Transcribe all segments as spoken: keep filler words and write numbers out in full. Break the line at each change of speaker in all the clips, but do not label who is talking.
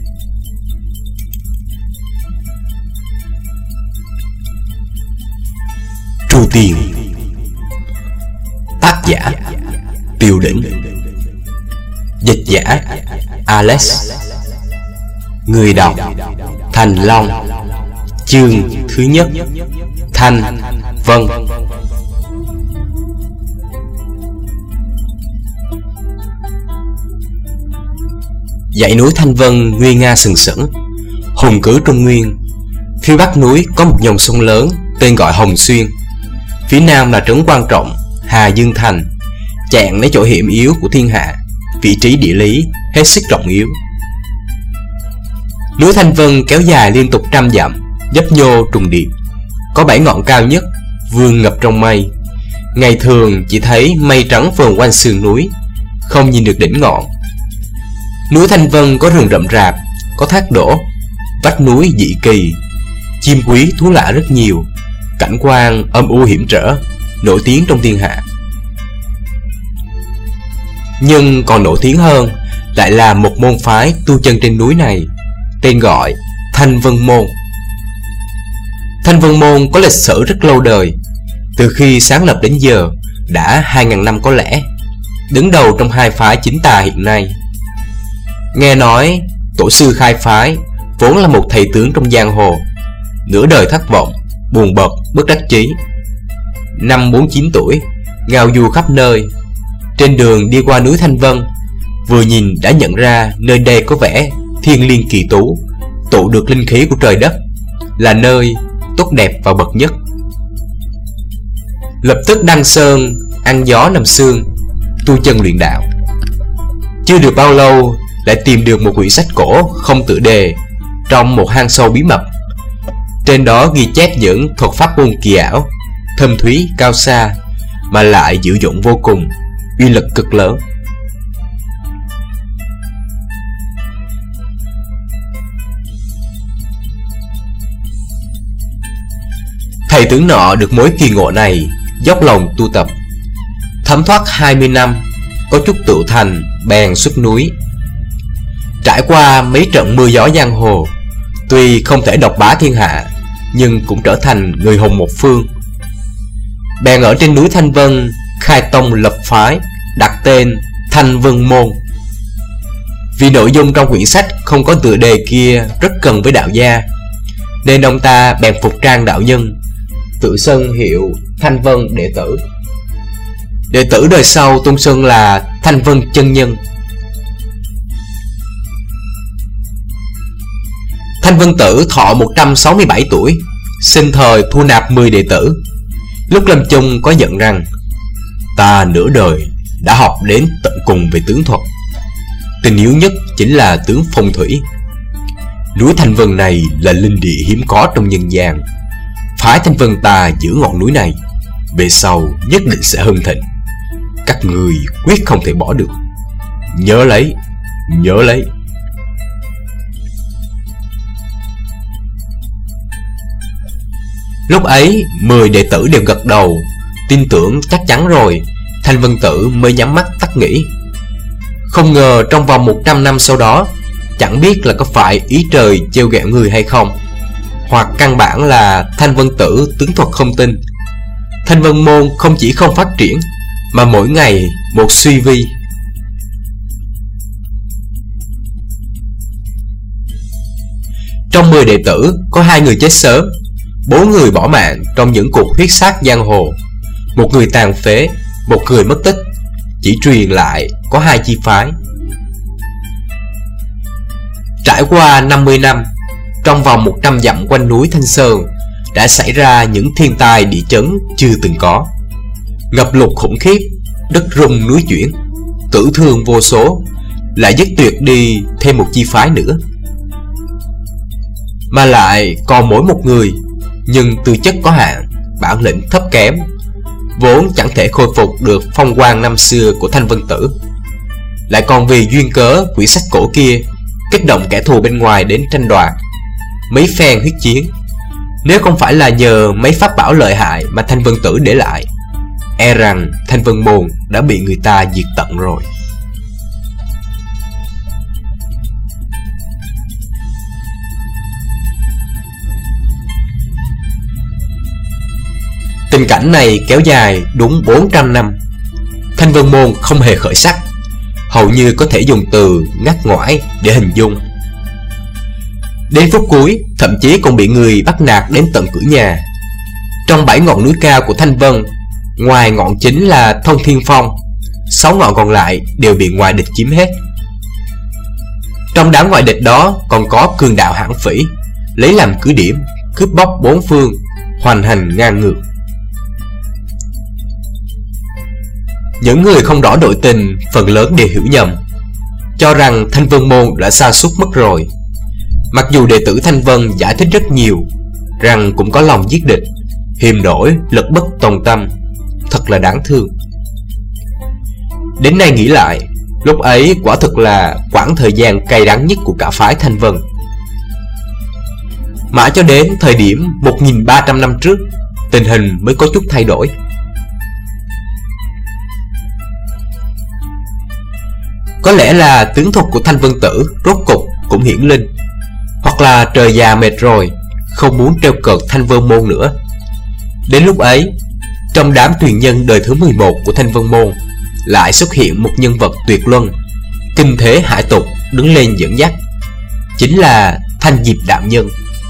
Tru Tiên. Tác giả Tiêu Đỉnh. Dịch giả Alex. Người đọc Thành Long. Chương thứ nhất. Thanh Vân. Dãy núi Thanh Vân nguy nga sừng sững, hùng cứ Trung Nguyên. Phía bắc núi có một dòng sông lớn tên gọi Hồng Xuyên. Phía nam là trấn quan trọng Hà Dương Thành, chạm lấy chỗ hiểm yếu của thiên hạ, vị trí địa lý hết sức rộng yếu. Núi Thanh Vân kéo dài liên tục trăm dặm, nhấp nhô trùng điệp, có bảy ngọn cao nhất vươn ngập trong mây. Ngày thường chỉ thấy mây trắng vờn quanh sườn núi, không nhìn được đỉnh ngọn. Núi Thanh Vân có rừng rậm rạp, có thác đổ, vách núi dị kỳ, chim quý thú lạ rất nhiều, cảnh quan âm u hiểm trở, nổi tiếng trong thiên hạ. Nhưng còn nổi tiếng hơn lại là một môn phái tu chân trên núi này, tên gọi Thanh Vân Môn. Thanh Vân Môn có lịch sử rất lâu đời, từ khi sáng lập đến giờ đã hai ngàn năm có lẽ, đứng đầu trong hai phái chính tà hiện nay. Nghe nói tổ sư khai phái vốn là một thầy tướng trong giang hồ, nửa đời thất vọng, buồn bực, bất đắc chí. Năm bốn mươi chín tuổi, ngao du khắp nơi. Trên đường đi qua núi Thanh Vân, vừa nhìn đã nhận ra nơi đây có vẻ thiên liêng kỳ tú, tụ được linh khí của trời đất, là nơi tốt đẹp và bậc nhất. Lập tức đăng sơn, ăn gió nằm sương, tu chân luyện đạo. Chưa được bao lâu lại tìm được một quyển sách cổ không tựa đề trong một hang sâu bí mật. Trên đó ghi chép những thuật pháp môn kỳ ảo, thâm thúy, cao xa, mà lại dữ dội vô cùng, uy lực cực lớn. Thầy tướng nọ được mối kỳ ngộ này, dốc lòng tu tập, thấm thoát hai mươi năm, có chút tự thành, bèn xuất núi. Trải qua mấy trận mưa gió giang hồ, tuy không thể độc bá thiên hạ, nhưng cũng trở thành người hùng một phương. Bèn ở trên núi Thanh Vân khai tông lập phái, đặt tên Thanh Vân Môn. Vì nội dung trong quyển sách không có tựa đề kia rất cần với đạo gia, nên ông ta bèn phục trang đạo nhân, tự xưng hiệu Thanh Vân đệ tử. Đệ tử đời sau tôn xưng là Thanh Vân chân nhân. Thanh Vân Tử thọ một trăm sáu mươi bảy tuổi, sinh thời thu nạp mười đệ tử. Lúc lâm chung có giận rằng: ta nửa đời đã học đến tận cùng về tướng thuật, tình yếu nhất chính là tướng phong thủy. Núi Thanh Vân này là linh địa hiếm có trong nhân gian, phái Thanh Vân ta giữ ngọn núi này, về sau nhất định sẽ hưng thịnh. Các người quyết không thể bỏ được, nhớ lấy, nhớ lấy. Lúc ấy mười đệ tử đều gật đầu, tin tưởng chắc chắn rồi. Thanh Vân Tử mới nhắm mắt tắt nghỉ. Không ngờ trong vòng một trăm năm sau đó, chẳng biết là có phải ý trời trêu ghẹo người hay không, hoặc căn bản là Thanh Vân Tử tướng thuật không tin, Thanh Vân Môn không chỉ không phát triển, mà mỗi ngày một suy vi. Trong mười đệ tử có hai người chết sớm, bốn người bỏ mạng trong những cuộc huyết sát giang hồ, một người tàn phế, một người mất tích, chỉ truyền lại có hai chi phái. Trải qua năm mươi năm, trong vòng một trăm dặm quanh núi Thanh Sơn đã xảy ra những thiên tai địa chấn chưa từng có, ngập lụt khủng khiếp, đất rung núi chuyển, tử thương vô số, lại dứt tuyệt đi thêm một chi phái nữa. Mà lại còn mỗi một người, nhưng tư chất có hạn, bản lĩnh thấp kém, vốn chẳng thể khôi phục được phong quang năm xưa của Thanh Vân Tử. Lại còn vì duyên cớ quyển sách cổ kia kích động kẻ thù bên ngoài đến tranh đoạt, mấy phen huyết chiến. Nếu không phải là nhờ mấy pháp bảo lợi hại mà Thanh Vân Tử để lại, e rằng Thanh Vân Môn đã bị người ta diệt tận rồi. Tình cảnh này kéo dài đúng bốn trăm năm. Thanh Vân Môn không hề khởi sắc, hầu như có thể dùng từ ngắt ngoải để hình dung. Đến phút cuối, thậm chí còn bị người bắt nạt đến tận cửa nhà. Trong bảy ngọn núi cao của Thanh Vân, ngoài ngọn chính là Thông Thiên Phong, sáu ngọn còn lại đều bị ngoại địch chiếm hết. Trong đám ngoại địch đó còn có cường đạo hãn phỉ, lấy làm cứ điểm, cướp bóc bốn phương, hoành hành ngang ngược. Những người không rõ nội tình phần lớn đều hiểu nhầm, cho rằng Thanh Vân Môn đã sa sút mất rồi. Mặc dù đệ tử Thanh Vân giải thích rất nhiều, rằng cũng có lòng giết địch, hiềm nổi lực bất tòng tâm, thật là đáng thương. Đến nay nghĩ lại, lúc ấy quả thực là quãng thời gian cay đắng nhất của cả phái Thanh Vân. Mãi cho đến thời điểm một nghìn ba trăm năm trước, tình hình mới có chút thay đổi. Có lẽ là tướng thuật của Thanh Vân Tử rốt cục cũng hiển linh, hoặc là trời già mệt rồi, không muốn treo cợt Thanh Vân Môn nữa. Đến lúc ấy, trong đám truyền nhân đời thứ mười một của Thanh Vân Môn lại xuất hiện một nhân vật tuyệt luân, kinh thế hải tục đứng lên dẫn dắt, chính là Thanh Diệp đạo nhân.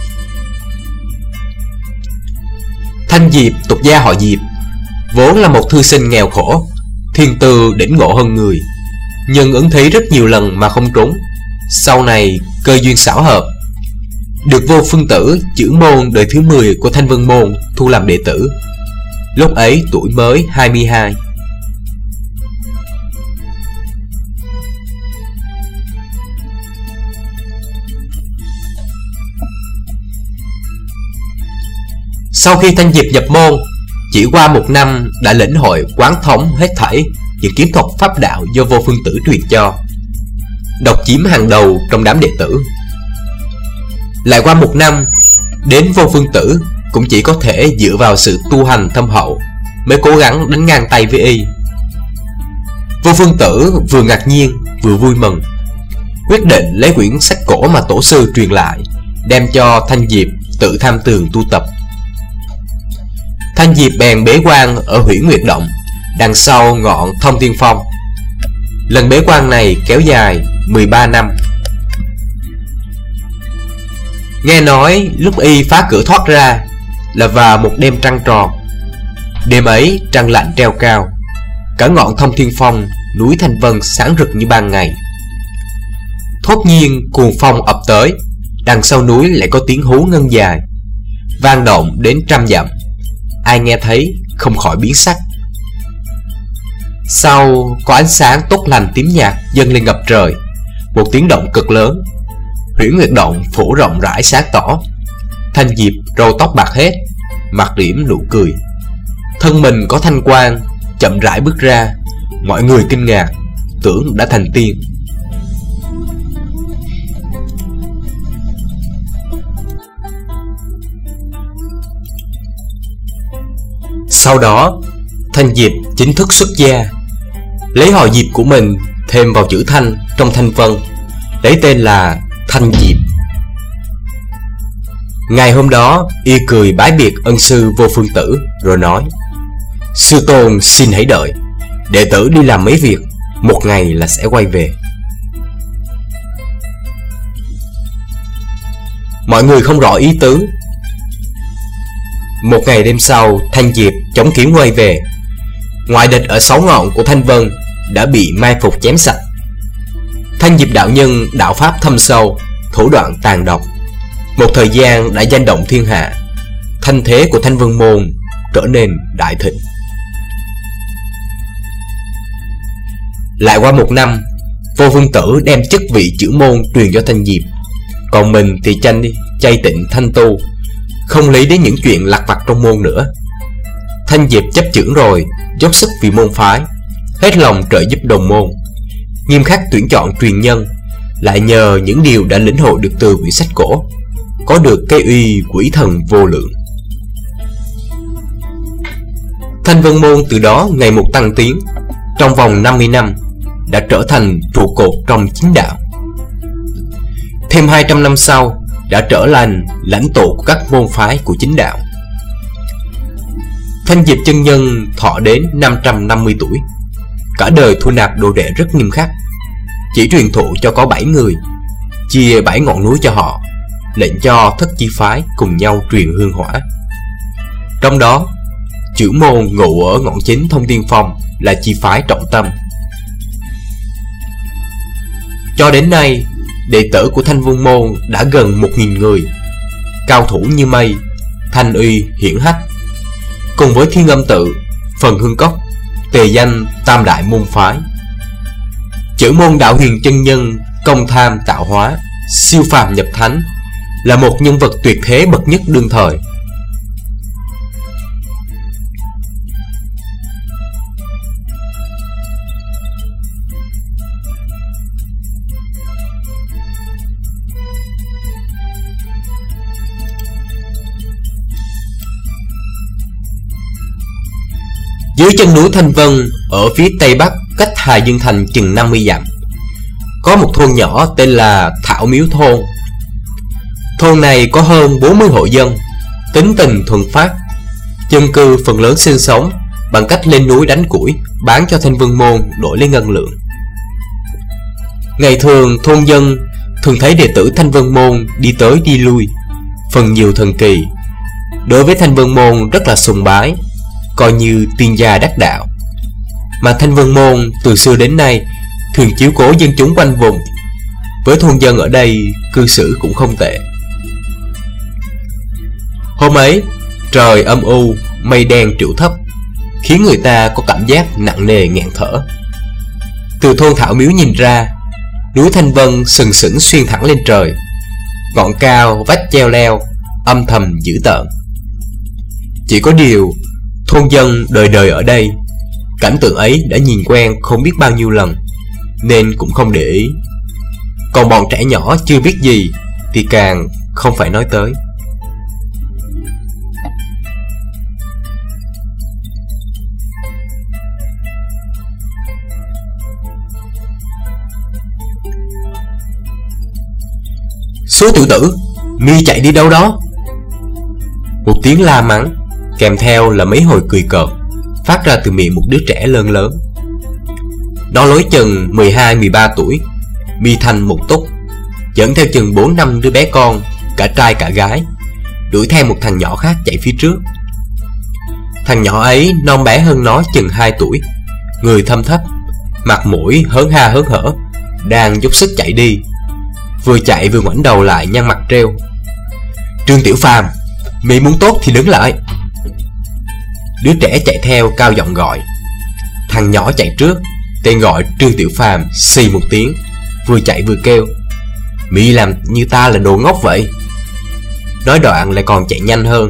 Thanh Diệp tục gia họ Diệp, vốn là một thư sinh nghèo khổ, thiên tư đỉnh ngộ hơn người, nhưng ứng thí rất nhiều lần mà không trúng. Sau này cơ duyên xảo hợp, được Vô Phương Tử, trưởng môn đời thứ mười của Thanh Vân Môn thu làm đệ tử. Lúc ấy tuổi mới hai mươi hai. Sau khi Thanh Diệp nhập môn, chỉ qua một năm đã lĩnh hội quán thống hết thảy những kiếm thuật pháp đạo do Vô Phương Tử truyền cho, độc chiếm hàng đầu trong đám đệ tử. Lại qua một năm, đến Vô Phương Tử cũng chỉ có thể dựa vào sự tu hành thâm hậu mới cố gắng đánh ngang tay với y. Vô Phương Tử vừa ngạc nhiên vừa vui mừng, quyết định lấy quyển sách cổ mà tổ sư truyền lại, đem cho Thanh Diệp tự tham tường tu tập. Thanh Diệp bèn bế quan ở Huyễn Nguyệt Động, đằng sau ngọn Thông Thiên Phong. Lần bế quan này kéo dài mười ba năm. Nghe nói lúc y phá cửa thoát ra là vào một đêm trăng tròn. Đêm ấy trăng lạnh treo cao, cả ngọn Thông Thiên Phong, núi Thanh Vân sáng rực như ban ngày. Thốt nhiên cuồng phong ập tới, đằng sau núi lại có tiếng hú ngân dài, vang động đến trăm dặm. Ai nghe thấy không khỏi biến sắc. Sau có ánh sáng tốt lành tím nhạt dâng lên ngập trời, một tiếng động cực lớn. Huyễn Nguyệt Động phủ rộng rãi sáng tỏ. Thanh Diệp râu tóc bạc hết, mặt điểm nụ cười, thân mình có thanh quang, chậm rãi bước ra. Mọi người kinh ngạc, tưởng đã thành tiên. Sau đó, Thanh Diệp chính thức xuất gia, lấy họ Diệp của mình thêm vào chữ Thanh trong Thanh Vân, lấy tên là Thanh Diệp. Ngày hôm đó, y cười bái biệt ân sư Vô Phương Tử rồi nói: sư tôn xin hãy đợi, đệ tử đi làm mấy việc, một ngày là sẽ quay về. Mọi người không rõ ý tứ. Một ngày đêm sau, Thanh Diệp chống kiếm quay về. Ngoại địch ở sáu ngọn của Thanh Vân đã bị mai phục chém sạch. Thanh Diệp đạo nhân đạo pháp thâm sâu, thủ đoạn tàn độc, một thời gian đã danh động thiên hạ. Thanh thế của Thanh Vân Môn trở nên đại thịnh. Lại qua một năm, Vô Phương Tử đem chức vị trưởng môn truyền cho Thanh Diệp, còn mình thì tranh đi chay tịnh thanh tu, không lý đến những chuyện lặt vặt trong môn nữa. Thanh Diệp chấp chưởng rồi, dốc sức vì môn phái, hết lòng trợ giúp đồng môn, nghiêm khắc tuyển chọn truyền nhân, lại nhờ những điều đã lĩnh hội được từ quyển sách cổ, có được cái uy quỷ thần vô lượng. Thanh Vân Môn từ đó ngày một tăng tiến, trong vòng năm mươi năm đã trở thành trụ cột trong chính đạo. Thêm hai trăm năm sau đã trở thành lãnh tụ của các môn phái của chính đạo. Thanh Diệp chân nhân thọ đến năm trăm năm mươi tuổi, cả đời thu nạp đồ đệ rất nghiêm khắc, chỉ truyền thụ cho có bảy người, chia bảy ngọn núi cho họ, lệnh cho thất chi phái cùng nhau truyền hương hỏa. Trong đó, Chữ Môn ngụ ở ngọn chính Thông Tiên Phong là chi phái trọng tâm. Cho đến nay, đệ tử của Thanh Vân Môn đã gần một nghìn người, cao thủ như mây, thanh uy hiển hách. Cùng với Thiên Âm Tự, Phần Hương Cốc, tề danh tam đại môn phái. Chữ Môn đạo huyền chân nhân công tham tạo hóa, siêu phàm nhập thánh, là một nhân vật tuyệt thế bậc nhất đương thời. Dưới chân núi Thanh Vân, ở phía tây bắc cách Hà Dương Thành chừng năm mươi dặm, có một thôn nhỏ tên là Thảo Miếu Thôn. Thôn này có hơn bốn mươi hộ dân, tính tình thuần phát, dân cư phần lớn sinh sống bằng cách lên núi đánh củi, bán cho Thanh Vân Môn đổi lấy ngân lượng. Ngày thường thôn dân thường thấy đệ tử Thanh Vân Môn đi tới đi lui, phần nhiều thần kỳ, đối với Thanh Vân Môn rất là sùng bái, coi như tiên gia đắc đạo. Mà Thanh Vân Môn từ xưa đến nay thường chiếu cố dân chúng quanh vùng, với thôn dân ở đây cư xử cũng không tệ. Hôm ấy trời âm u, mây đen trĩu thấp, khiến người ta có cảm giác nặng nề nghẹn thở. Từ thôn Thảo Miếu nhìn ra, núi Thanh Vân sừng sững xuyên thẳng lên trời, ngọn cao vách treo leo, âm thầm dữ tợn. Chỉ có điều thôn dân đời đời ở đây, cảnh tượng ấy đã nhìn quen không biết bao nhiêu lần, nên cũng không để ý. Còn bọn trẻ nhỏ chưa biết gì thì càng không phải nói tới. Số tiểu tử, mi chạy đi đâu đó? Một tiếng la mắng, kèm theo là mấy hồi cười cợt, phát ra từ miệng một đứa trẻ lớn lớn. Nó lối chừng mười hai mười ba tuổi, mi thanh mục túc, dẫn theo chừng bốn năm đứa bé con, cả trai cả gái, đuổi theo một thằng nhỏ khác chạy phía trước. Thằng nhỏ ấy non bé hơn nó chừng hai tuổi, người thâm thấp, mặt mũi hớn ha hớn hở, đang dốc sức chạy đi. Vừa chạy vừa ngoảnh đầu lại nhăn mặt treo: Trương Tiểu Phàm, mày muốn tốt thì đứng lại. Đứa trẻ chạy theo cao giọng gọi. Thằng nhỏ chạy trước, tên gọi Trương Tiểu Phàm xì một tiếng, vừa chạy vừa kêu: Mày làm như ta là đồ ngốc vậy. Nói đoạn lại còn chạy nhanh hơn.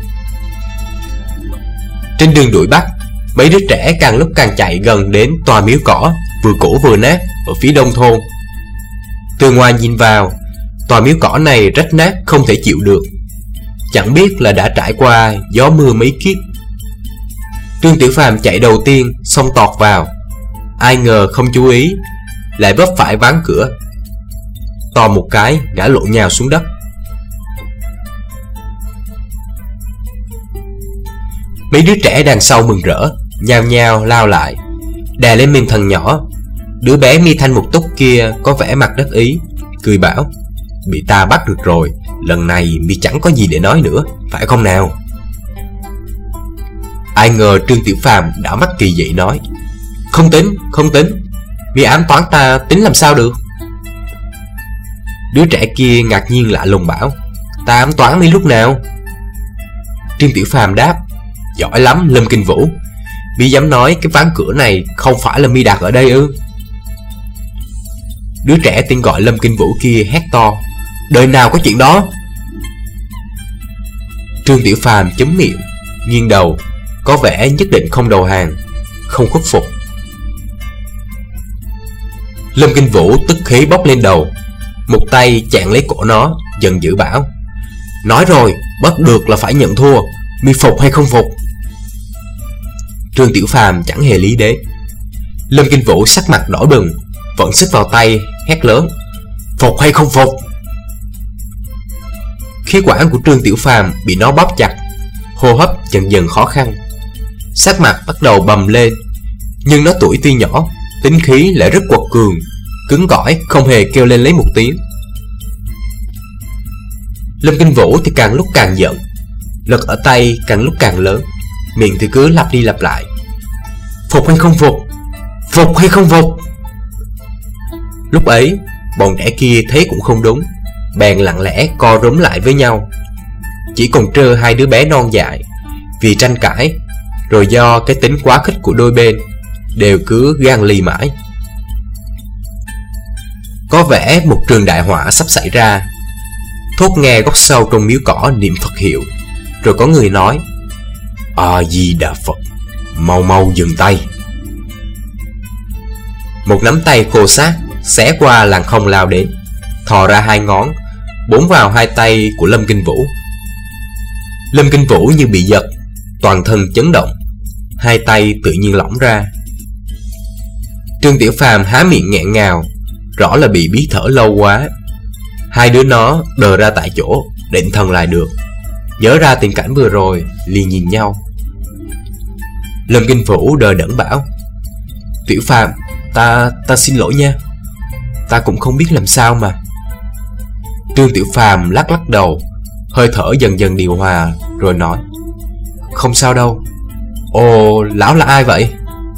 Trên đường đuổi bắt, mấy đứa trẻ càng lúc càng chạy gần đến tòa miếu cỏ vừa cũ vừa nát ở phía đông thôn. Từ ngoài nhìn vào, tòa miếu cỏ này rách nát không thể chịu được, chẳng biết là đã trải qua gió mưa mấy kiếp. Trương Tiểu Phàm chạy đầu tiên xông tọt vào, ai ngờ không chú ý, lại vấp phải ván cửa, to một cái ngã lộn nhào xuống đất. Mấy đứa trẻ đằng sau mừng rỡ, nhao nhao lao lại, đè lên mình thằng nhỏ. Đứa bé mi thanh mục túc kia có vẻ mặt đắc ý, cười bảo: Bị ta bắt được rồi, lần này mi chẳng có gì để nói nữa, phải không nào? Ai ngờ Trương Tiểu Phàm đảo mắt kỳ dị nói: Không tính, không tính, mi ám toán ta tính làm sao được? Đứa trẻ kia ngạc nhiên lạ lùng bảo: Ta ám toán mi lúc nào? Trương Tiểu Phàm đáp: Giỏi lắm Lâm Kinh Vũ, mi dám nói cái ván cửa này không phải là mi đặt ở đây ư? Đứa trẻ tên gọi Lâm Kinh Vũ kia hét to: Đời nào có chuyện đó? Trương Tiểu Phàm chấm miệng, nghiêng đầu, có vẻ nhất định không đầu hàng, không khuất phục. Lâm Kinh Vũ tức khí bốc lên đầu, một tay chặn lấy cổ nó, giận dữ bảo: Nói rồi, bắt được là phải nhận thua, mi phục hay không phục? Trương Tiểu Phàm chẳng hề lý đế. Lâm Kinh Vũ sắc mặt đỏ bừng, vận sức vào tay, hét lớn: Phục hay không phục? Khí quản của Trương Tiểu Phàm bị nó bóp chặt, hô hấp dần dần khó khăn, Sắc mặt bắt đầu bầm lên, nhưng nó tuổi tuy nhỏ, tính khí lại rất quật cường, cứng cỏi, không hề kêu lên lấy một tiếng. Lâm Kinh Vũ thì càng lúc càng giận, lực ở tay càng lúc càng lớn, miệng thì cứ lặp đi lặp lại: phục hay không phục, phục hay không phục. Lúc ấy bọn trẻ kia thấy cũng không đúng, bèn lặng lẽ co rúm lại với nhau, chỉ còn trơ hai đứa bé non dại. Vì tranh cãi, rồi do cái tính quá khích của đôi bên, đều cứ gan lì mãi. Có vẻ một trường đại họa sắp xảy ra. Thốt nghe góc sau trong miếu cỏ niệm Phật hiệu, rồi có người nói: A Di Đà Phật, mau mau dừng tay. Một nắm tay khô xác xé qua làn không lao đến, thò ra hai ngón, búng vào hai tay của Lâm Kinh Vũ. Lâm Kinh Vũ như bị giật, toàn thân chấn động, hai tay tự nhiên lỏng ra. Trương Tiểu Phàm há miệng nghẹn ngào, rõ là bị bí thở lâu quá. Hai đứa nó đờ ra tại chỗ, định thần lại được, nhớ ra tình cảnh vừa rồi, liền nhìn nhau. Lâm Kinh Vũ đờ đẫn bảo: Tiểu Phàm, ta ta xin lỗi nha, ta cũng không biết làm sao mà. Trương Tiểu Phàm lắc lắc đầu, hơi thở dần dần điều hòa, rồi nói: Không sao đâu. Ồ, lão là ai vậy?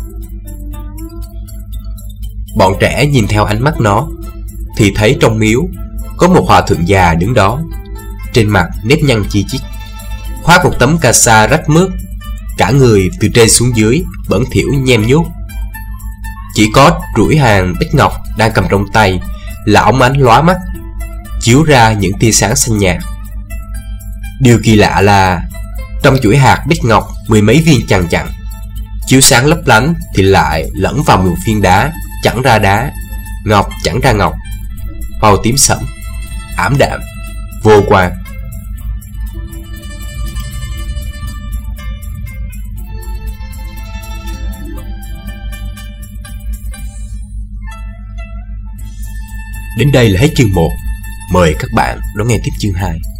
Bọn trẻ nhìn theo ánh mắt nó, thì thấy trong miếu có một hòa thượng già đứng đó, trên mặt nếp nhăn chi chít, khoác một tấm ca sa rách mướp, cả người từ trên xuống dưới bẩn thỉu nhem nhuốc. Chỉ có chuỗi hàng bích ngọc đang cầm trong tay là óng ánh lóa mắt, chiếu ra những tia sáng xanh nhạt. Điều kỳ lạ là trong chuỗi hạt bích ngọc mười mấy viên chằng chặn, chiếu sáng lấp lánh thì lại lẫn vào một viên đá chẳng ra đá, ngọc chẳng ra ngọc, màu tím sẫm, ảm đạm, vô quang. Đến đây là hết chương một. Mời các bạn đón nghe tiếp chương hai.